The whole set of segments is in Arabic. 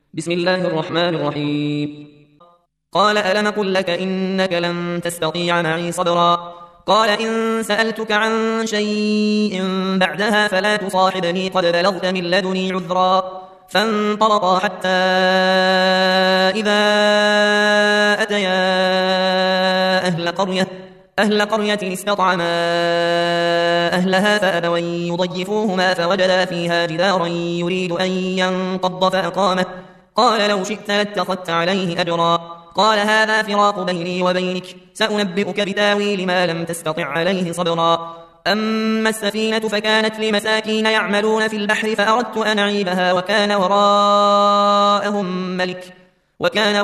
بسم الله الرحمن الرحيم. قال ألم قل لك إنك لن تستطيع معي صبرا. قال إن سألتك عن شيء بعدها فلا تصاحبني قد بلغت من لدني عذرا. فانطلقا حتى إذا أتيا أهل قرية استطعما أهلها فأبوا أن يضيفوهما فوجدا فيها جدارا يريد أن ينقض فأقامه. قال لو شئت لاتخذت عليه أجرا. قال هذا فراق بيني وبينك سأنبئك بتاويل ما لم تستطع عليه صبرا. أما السفينة فكانت لمساكين يعملون في البحر فأردت أن أعيبها وكان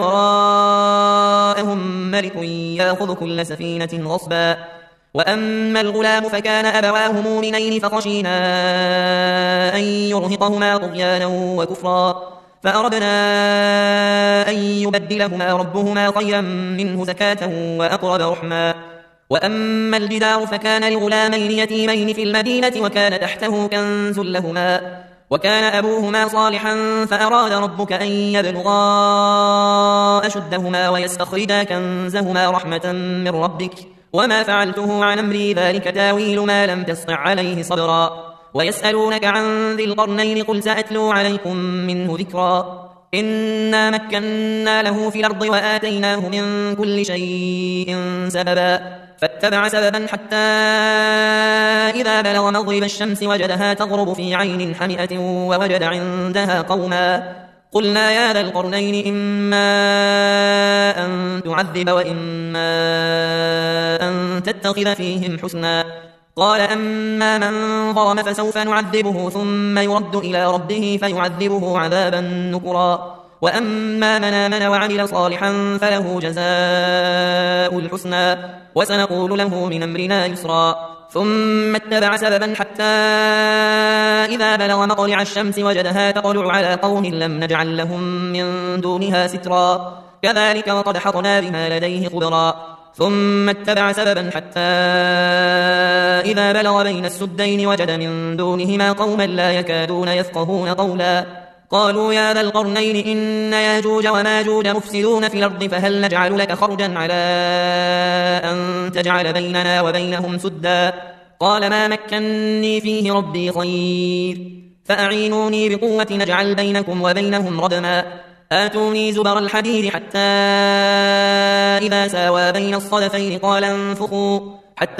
وراءهم ملك يأخذ كل سفينة غصبا. وأما الغلام فكان أبواه مؤمنين فخشينا أن يرهقهما طغيانا وكفرا فأردنا أن يبدلهما ربهما خيرا منه زكاة وأقرب رحما. وأما الجدار فكان لغلامين يتيمين في المدينة وكان تحته كنز لهما وكان أبوهما صالحا فأراد ربك أن يبلغا أشدهما ويستخرجا كنزهما رحمة من ربك وما فعلته عن أمري ذلك تاويل ما لم تسطع عليه صبرا. ويسألونك عن ذي القرنين قل سأتلو عليكم منه ذكرا. إنا مكنا له في الأرض وآتيناه من كل شيء سببا فاتبع سببا حتى إذا بلغ مغرب الشمس وجدها تغرب في عين حمئة ووجد عندها قوما. قلنا يا ذا القرنين إما أن تعذب وإما أن تتخذ فيهم حسنا. قال أما من ظلم فسوف نعذبه ثم يرد إلى ربه فيعذبه عذابا نكرا. وأما من آمن وعمل صالحا فله جزاء الحسنى وسنقول له من أمرنا يسرا. ثم اتبع سببا حتى إذا بلغ مطلع الشمس وجدها تطلع على قوم لم نجعل لهم من دونها سترا كذلك وقد حطنا بما لديه خبرا. ثم اتبع سببا حتى إذا بلغ بين السدين وجد من دونهما قوما لا يكادون يفقهون قولا. قالوا يا ذا القرنين إن ياجوج وماجوج مفسدون في الأرض فهل نجعل لك خرجا على أن تجعل بيننا وبينهم سدا. قال ما مكني فيه ربي خير فأعينوني بقوة نجعل بينكم وبينهم ردما. آتوني زبر الحديد حتى إذا ساوى بين الصدفين قال انفخوا حتى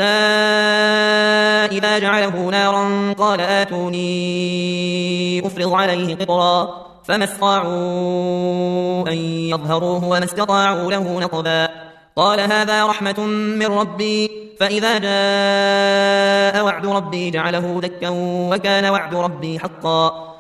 إذا جعله نارا قال آتوني أفرغ عليه قطرا فما استطاعوا أن يظهروه وما استطاعوا له نقبا. قال هذا رحمة من ربي فإذا جاء وعد ربي جعله دكا وكان وعد ربي حقا.